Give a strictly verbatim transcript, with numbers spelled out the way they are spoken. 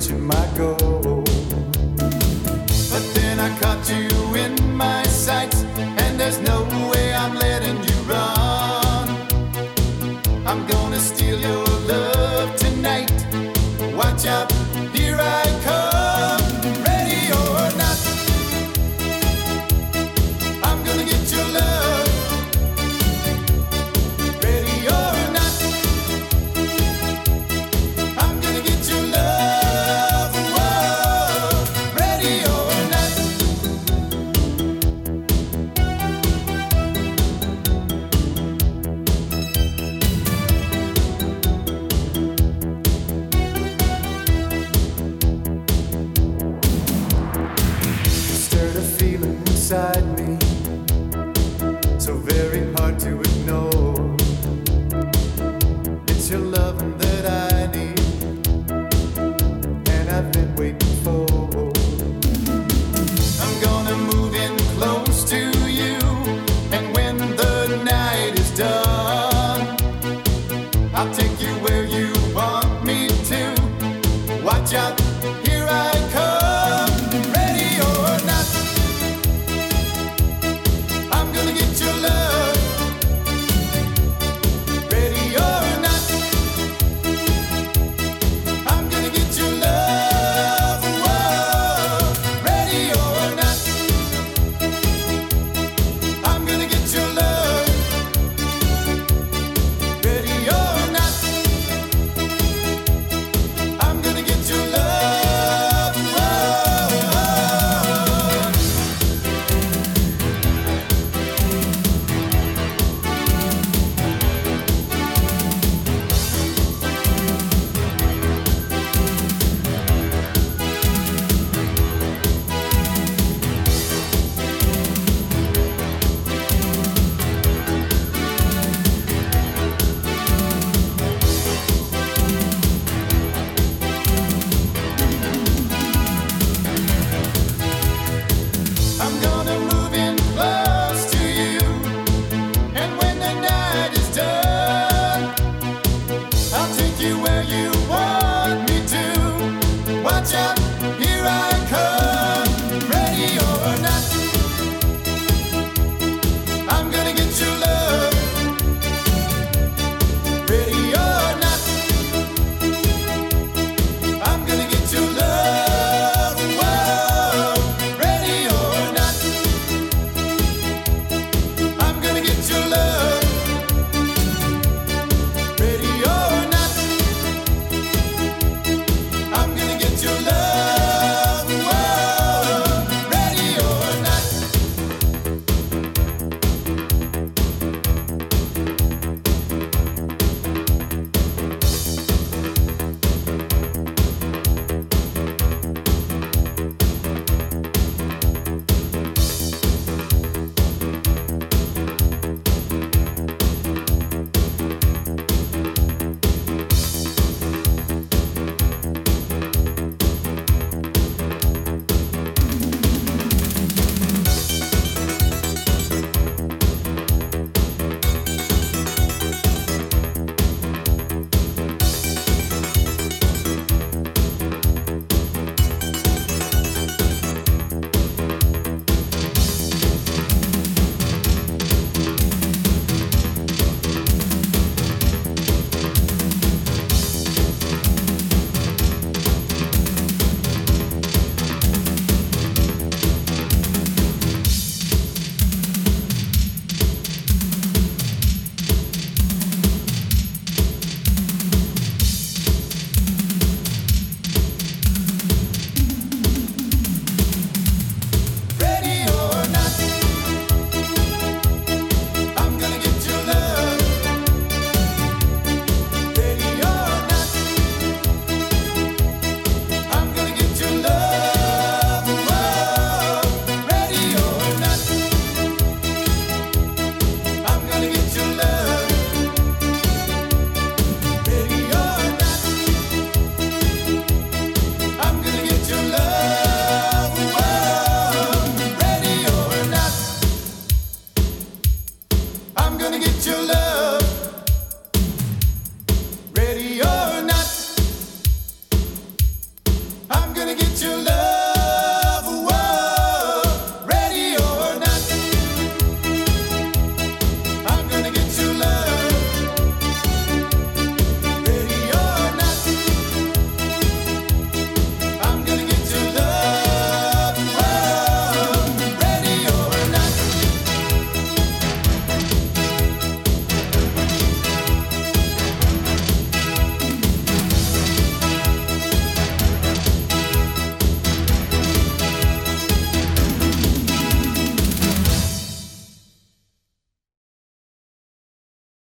reaching my goal. But then I caught you in my sights, and there's no way I'm letting you run. I'm gonna steal your love tonight. Watch out, here I come. Ready or not, I'm gonna get your love. Ready or not, I'm gonna get your love. Whoa. Ready or not. Stirred a feeling inside me, so very hard to ignore. It's your loving that I need, and I've been waiting for. I'm gonna move in close to you, and when the night is done, I'll take you where you want me to. Watch out, here I come. Ready or not, I'm gonna get your love. Ready or not, I'm gonna get your love. Whoa. Ready or not, I'm gonna get your love. Ready or not, I'm gonna get your love. Whoa. I'm gonna move in close to you, and when the night is done, I'll take you where you want me to. Watch out,